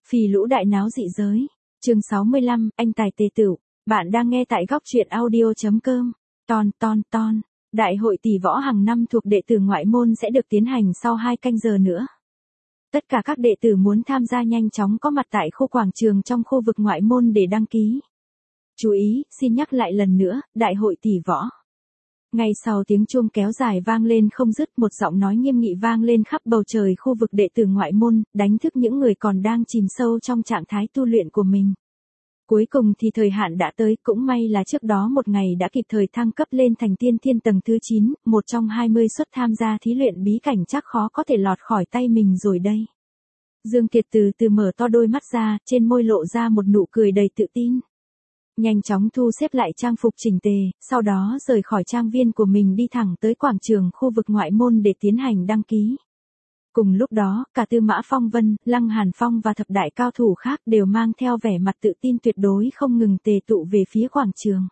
Phì lũ đại náo dị giới. Chương 65, anh tài tề tửu. Bạn đang nghe tại góc truyện audio.com. Ton. Đại hội tỷ võ hàng năm thuộc đệ tử ngoại môn sẽ được tiến hành sau 2 canh giờ nữa. Tất cả các đệ tử muốn tham gia nhanh chóng có mặt tại khu quảng trường trong khu vực ngoại môn để đăng ký. Chú ý, xin nhắc lại lần nữa, đại hội tỷ võ. Ngay sau tiếng chuông kéo dài vang lên không dứt, một giọng nói nghiêm nghị vang lên khắp bầu trời khu vực đệ tử ngoại môn, đánh thức những người còn đang chìm sâu trong trạng thái tu luyện của mình. Cuối cùng thì thời hạn đã tới, cũng may là trước đó một ngày đã kịp thời thăng cấp lên thành tiên thiên tầng thứ 9, một trong 20 suất tham gia thí luyện bí cảnh chắc khó có thể lọt khỏi tay mình rồi đây. Dương Kiệt từ từ mở to đôi mắt ra, trên môi lộ ra một nụ cười đầy tự tin. Nhanh chóng thu xếp lại trang phục chỉnh tề, sau đó rời khỏi trang viên của mình đi thẳng tới quảng trường khu vực ngoại môn để tiến hành đăng ký. Cùng lúc đó, cả Tư Mã Phong Vân, Lăng Hàn Phong và thập đại cao thủ khác đều mang theo vẻ mặt tự tin tuyệt đối không ngừng tề tụ về phía quảng trường.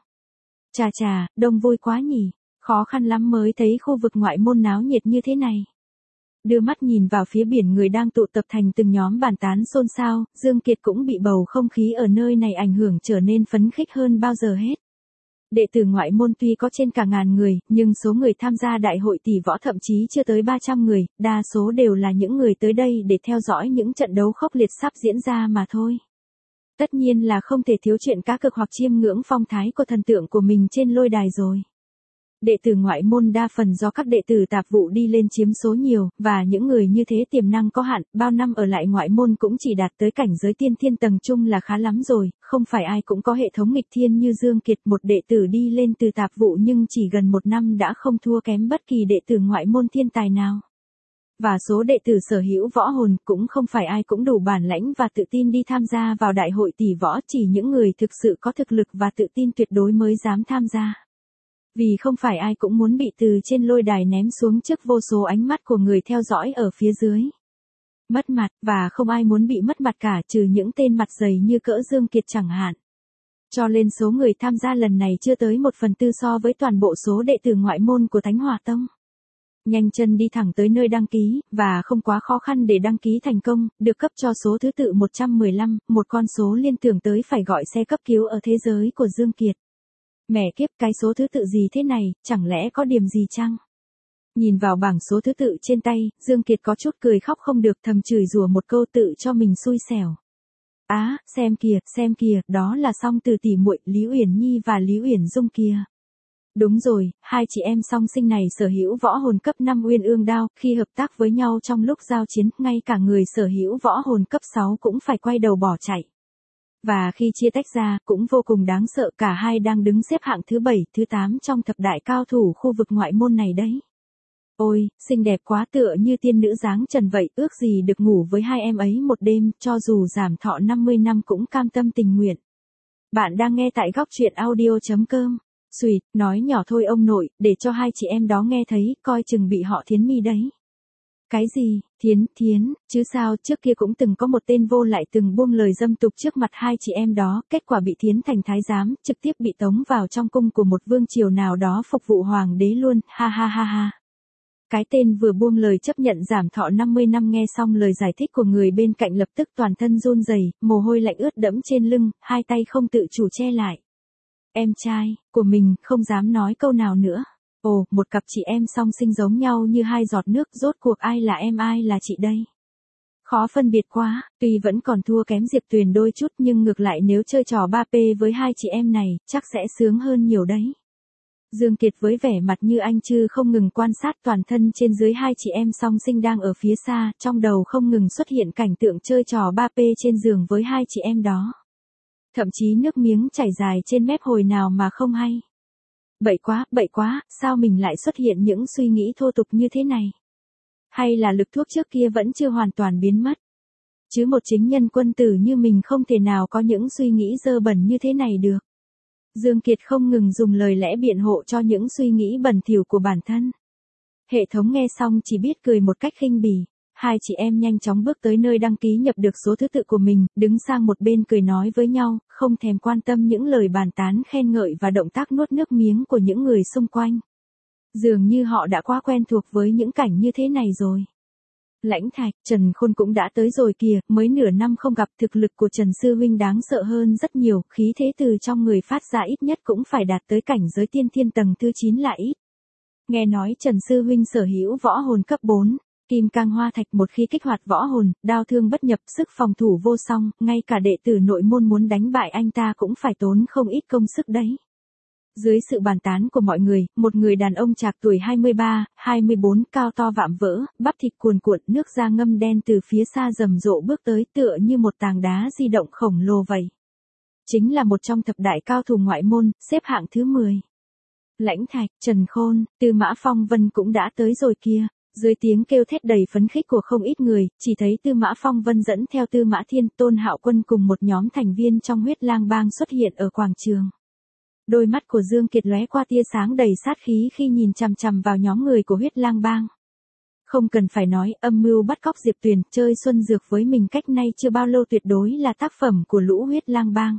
Chà, đông vui quá nhỉ, khó khăn lắm mới thấy khu vực ngoại môn náo nhiệt như thế này. Đưa mắt nhìn vào phía biển người đang tụ tập thành từng nhóm bàn tán xôn xao, Dương Kiệt cũng bị bầu không khí ở nơi này ảnh hưởng trở nên phấn khích hơn bao giờ hết. Đệ tử ngoại môn tuy có trên cả ngàn người, nhưng số người tham gia đại hội tỷ võ thậm chí chưa tới 300 người, đa số đều là những người tới đây để theo dõi những trận đấu khốc liệt sắp diễn ra mà thôi. Tất nhiên là không thể thiếu chuyện cá cược hoặc chiêm ngưỡng phong thái của thần tượng của mình trên lôi đài rồi. Đệ tử ngoại môn đa phần do các đệ tử tạp vụ đi lên chiếm số nhiều, và những người như thế tiềm năng có hạn, bao năm ở lại ngoại môn cũng chỉ đạt tới cảnh giới tiên thiên tầng trung là khá lắm rồi, không phải ai cũng có hệ thống nghịch thiên như Dương Kiệt, một đệ tử đi lên từ tạp vụ nhưng chỉ gần 1 năm đã không thua kém bất kỳ đệ tử ngoại môn thiên tài nào. Và số đệ tử sở hữu võ hồn cũng không phải ai cũng đủ bản lãnh và tự tin đi tham gia vào đại hội tỷ võ, chỉ những người thực sự có thực lực và tự tin tuyệt đối mới dám tham gia. Vì không phải ai cũng muốn bị từ trên lôi đài ném xuống trước vô số ánh mắt của người theo dõi ở phía dưới. Mất mặt, và không ai muốn bị mất mặt cả trừ những tên mặt dày như cỡ Dương Kiệt chẳng hạn. Cho nên số người tham gia lần này chưa tới 1/4 so với toàn bộ số đệ tử ngoại môn của Thánh Hỏa Tông. Nhanh chân đi thẳng tới nơi đăng ký, và không quá khó khăn để đăng ký thành công, được cấp cho số thứ tự 115, một con số liên tưởng tới phải gọi xe cấp cứu ở thế giới của Dương Kiệt. Mẹ kiếp, cái số thứ tự gì thế này, chẳng lẽ có điểm gì chăng? Nhìn vào bảng số thứ tự trên tay, Dương Kiệt có chút cười khóc không được, thầm chửi rủa một câu tự cho mình xui xẻo. Xem kìa, đó là Song Từ tỷ muội Lý Uyển Nhi và Lý Uyển Dung kìa. Đúng rồi, hai chị em song sinh này sở hữu võ hồn cấp 5 Uyên Ương Đao, khi hợp tác với nhau trong lúc giao chiến, ngay cả người sở hữu võ hồn cấp 6 cũng phải quay đầu bỏ chạy. Và khi chia tách ra, cũng vô cùng đáng sợ, cả hai đang đứng xếp hạng thứ 7, thứ 8 trong thập đại cao thủ khu vực ngoại môn này đấy. Ôi, xinh đẹp quá, tựa như tiên nữ dáng trần vậy, ước gì được ngủ với hai em ấy một đêm, cho dù giảm thọ 50 năm cũng cam tâm tình nguyện. Bạn đang nghe tại góc truyện audio.com. Xùi, nói nhỏ thôi ông nội, để cho hai chị em đó nghe thấy, coi chừng bị họ thiến mi đấy. Cái gì, thiến, chứ sao, trước kia cũng từng có một tên vô lại từng buông lời dâm tục trước mặt hai chị em đó, kết quả bị thiến thành thái giám, trực tiếp bị tống vào trong cung của một vương triều nào đó phục vụ hoàng đế luôn, ha. Cái tên vừa buông lời chấp nhận giảm thọ 50 năm nghe xong lời giải thích của người bên cạnh lập tức toàn thân run rẩy, mồ hôi lạnh ướt đẫm trên lưng, hai tay không tự chủ che lại. Em trai của mình không dám nói câu nào nữa. Ồ, một cặp chị em song sinh giống nhau như hai giọt nước, rốt cuộc ai là em ai là chị đây? Khó phân biệt quá, tuy vẫn còn thua kém Diệp Tuyền đôi chút nhưng ngược lại nếu chơi trò 3P với hai chị em này, chắc sẽ sướng hơn nhiều đấy. Dương Kiệt với vẻ mặt như anh chư không ngừng quan sát toàn thân trên dưới hai chị em song sinh đang ở phía xa, trong đầu không ngừng xuất hiện cảnh tượng chơi trò 3P trên giường với hai chị em đó. Thậm chí nước miếng chảy dài trên mép hồi nào mà không hay. Bậy quá, sao mình lại xuất hiện những suy nghĩ thô tục như thế này? Hay là lực thuốc trước kia vẫn chưa hoàn toàn biến mất? Chứ một chính nhân quân tử như mình không thể nào có những suy nghĩ dơ bẩn như thế này được. Dương Kiệt không ngừng dùng lời lẽ biện hộ cho những suy nghĩ bẩn thỉu của bản thân. Hệ thống nghe xong chỉ biết cười một cách khinh bỉ. Hai chị em nhanh chóng bước tới nơi đăng ký nhập được số thứ tự của mình, đứng sang một bên cười nói với nhau, không thèm quan tâm những lời bàn tán khen ngợi và động tác nuốt nước miếng của những người xung quanh. Dường như họ đã quá quen thuộc với những cảnh như thế này rồi. Lãnh Thạch, Trần Khôn cũng đã tới rồi kìa, mới nửa năm không gặp, thực lực của Trần Sư Huynh đáng sợ hơn rất nhiều, khí thế từ trong người phát ra ít nhất cũng phải đạt tới cảnh giới tiên thiên tầng thứ 9 lại ít. Nghe nói Trần Sư Huynh sở hữu võ hồn cấp 4, Kim Cang Hoa Thạch, một khi kích hoạt võ hồn, đao thương bất nhập, sức phòng thủ vô song, ngay cả đệ tử nội môn muốn đánh bại anh ta cũng phải tốn không ít công sức đấy. Dưới sự bàn tán của mọi người, một người đàn ông trạc tuổi 23, 24, cao to vạm vỡ, bắp thịt cuồn cuộn, nước da ngâm đen từ phía xa rầm rộ bước tới, tựa như một tảng đá di động khổng lồ vậy. Chính là một trong thập đại cao thủ ngoại môn, xếp hạng thứ 10. Lãnh Thạch, Trần Khôn, Tư Mã Phong Vân cũng đã tới rồi kia. Dưới tiếng kêu thét đầy phấn khích của không ít người, chỉ thấy Tư Mã Phong Vân dẫn theo Tư Mã Thiên, Tôn Hạo Quân cùng một nhóm thành viên trong Huyết Lang Bang xuất hiện ở quảng trường. Đôi mắt của Dương Kiệt lóe qua tia sáng đầy sát khí khi nhìn chằm chằm vào nhóm người của Huyết Lang Bang. Không cần phải nói, âm mưu bắt cóc Diệp Tuyền, chơi xuân dược với mình cách nay chưa bao lâu tuyệt đối là tác phẩm của lũ Huyết Lang Bang.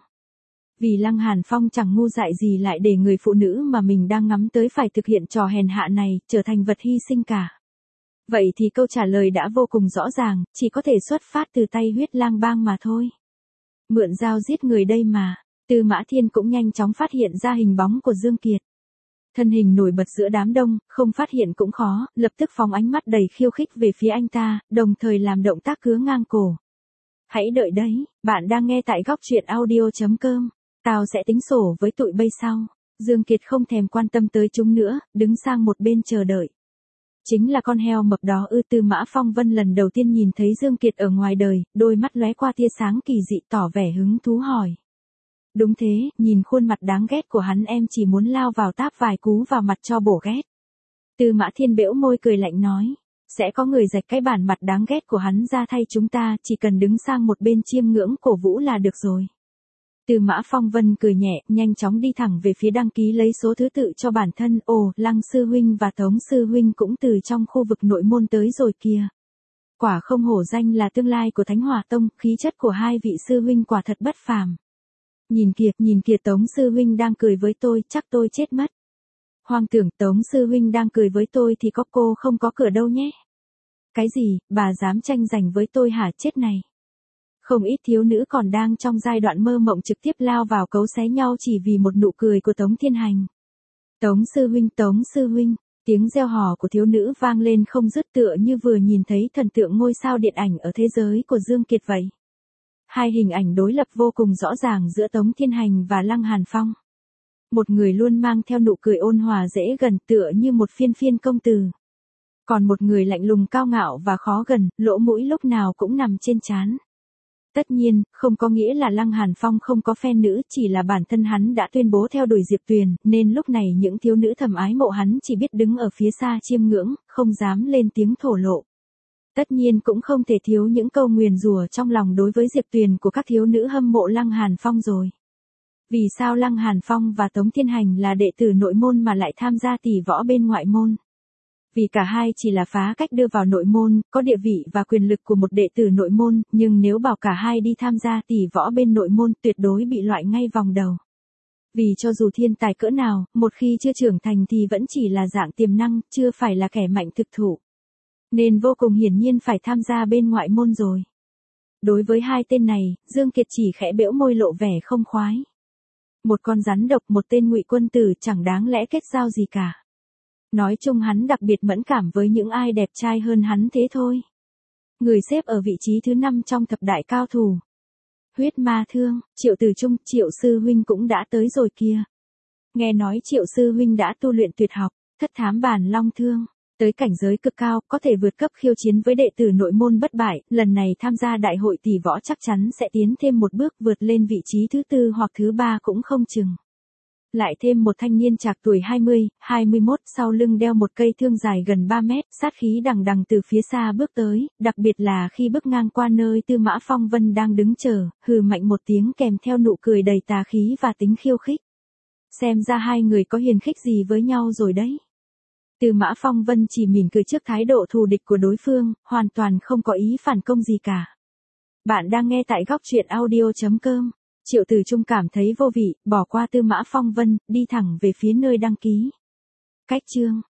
Vì Lăng Hàn Phong chẳng ngu dại gì lại để người phụ nữ mà mình đang ngắm tới phải thực hiện trò hèn hạ này, trở thành vật hy sinh cả. Vậy thì câu trả lời đã vô cùng rõ ràng, chỉ có thể xuất phát từ tay Huyết Lang Bang mà thôi. Mượn dao giết người đây mà. Tư Mã Thiên cũng nhanh chóng phát hiện ra hình bóng của Dương Kiệt. Thân hình nổi bật giữa đám đông, không phát hiện cũng khó, lập tức phóng ánh mắt đầy khiêu khích về phía anh ta, đồng thời làm động tác cứa ngang cổ. Hãy đợi đấy, bạn đang nghe tại góc truyện audio.com. Tao sẽ tính sổ với tụi bây sau. Dương Kiệt không thèm quan tâm tới chúng nữa, đứng sang một bên chờ đợi. Chính là con heo mập đó ư? Tư Mã Phong Vân lần đầu tiên nhìn thấy Dương Kiệt ở ngoài đời, đôi mắt lóe qua tia sáng kỳ dị tỏ vẻ hứng thú hỏi. Đúng thế, nhìn khuôn mặt đáng ghét của hắn em chỉ muốn lao vào táp vài cú vào mặt cho bổ ghét. Tư Mã Thiên bẽo môi cười lạnh nói, sẽ có người rạch cái bản mặt đáng ghét của hắn ra thay chúng ta, chỉ cần đứng sang một bên chiêm ngưỡng cổ vũ là được rồi. Tư Mã Phong Vân cười nhẹ, nhanh chóng đi thẳng về phía đăng ký lấy số thứ tự cho bản thân. Ồ, Lăng Sư Huynh và Tống Sư Huynh cũng từ trong khu vực nội môn tới rồi kìa. Quả không hổ danh là tương lai của Thánh Hỏa Tông, khí chất của hai vị Sư Huynh quả thật bất phàm. Nhìn kìa Tống Sư Huynh đang cười với tôi, chắc tôi chết mất. Hoang tưởng Tống Sư Huynh đang cười với tôi thì có cô không có cửa đâu nhé. Cái gì, bà dám tranh giành với tôi hả? Chết này. Không ít thiếu nữ còn đang trong giai đoạn mơ mộng trực tiếp lao vào cấu xé nhau chỉ vì một nụ cười của Tống Thiên Hành. Tống Sư Huynh, tiếng reo hò của thiếu nữ vang lên không dứt tựa như vừa nhìn thấy thần tượng ngôi sao điện ảnh ở thế giới của Dương Kiệt vậy. Hai hình ảnh đối lập vô cùng rõ ràng giữa Tống Thiên Hành và Lăng Hàn Phong. Một người luôn mang theo nụ cười ôn hòa dễ gần tựa như một phiên công tử. Còn một người lạnh lùng cao ngạo và khó gần, lỗ mũi lúc nào cũng nằm trên trán. Tất nhiên, không có nghĩa là Lăng Hàn Phong không có fan nữ, chỉ là bản thân hắn đã tuyên bố theo đuổi Diệp Tuyền, nên lúc này những thiếu nữ thầm ái mộ hắn chỉ biết đứng ở phía xa chiêm ngưỡng, không dám lên tiếng thổ lộ. Tất nhiên cũng không thể thiếu những câu nguyền rủa trong lòng đối với Diệp Tuyền của các thiếu nữ hâm mộ Lăng Hàn Phong rồi. Vì sao Lăng Hàn Phong và Tống Thiên Hành là đệ tử nội môn mà lại tham gia tỷ võ bên ngoại môn? Vì cả hai chỉ là phá cách đưa vào nội môn, có địa vị và quyền lực của một đệ tử nội môn, nhưng nếu bảo cả hai đi tham gia tỷ võ bên nội môn tuyệt đối bị loại ngay vòng đầu. Vì cho dù thiên tài cỡ nào, một khi chưa trưởng thành thì vẫn chỉ là dạng tiềm năng, chưa phải là kẻ mạnh thực thụ. Nên vô cùng hiển nhiên phải tham gia bên ngoại môn rồi. Đối với hai tên này, Dương Kiệt chỉ khẽ bẽo môi lộ vẻ không khoái. Một con rắn độc, một tên ngụy quân tử chẳng đáng lẽ kết giao gì cả. Nói chung hắn đặc biệt mẫn cảm với những ai đẹp trai hơn hắn thế thôi. Người xếp ở vị trí thứ 5 trong thập đại cao thủ. Huyết Ma Thương, Triệu Tử Trung, Triệu Sư Huynh cũng đã tới rồi kia. Nghe nói Triệu Sư Huynh đã tu luyện tuyệt học, Thất Thám Bản Long Thương. Tới cảnh giới cực cao, có thể vượt cấp khiêu chiến với đệ tử nội môn bất bại, lần này tham gia đại hội tỷ võ chắc chắn sẽ tiến thêm một bước vượt lên vị trí thứ 4 hoặc thứ 3 cũng không chừng. Lại thêm một thanh niên trạc tuổi 20, 21, sau lưng đeo một cây thương dài gần 3 mét, sát khí đằng đằng từ phía xa bước tới, đặc biệt là khi bước ngang qua nơi Tư Mã Phong Vân đang đứng chờ, hừ mạnh một tiếng kèm theo nụ cười đầy tà khí và tính khiêu khích. Xem ra hai người có hiềm khích gì với nhau rồi đấy. Tư Mã Phong Vân chỉ mỉm cười trước thái độ thù địch của đối phương, hoàn toàn không có ý phản công gì cả. Bạn đang nghe tại góc truyện audio.com. Triệu Tử Trung cảm thấy vô vị, bỏ qua Tư Mã Phong Vân, đi thẳng về phía nơi đăng ký. Cách chương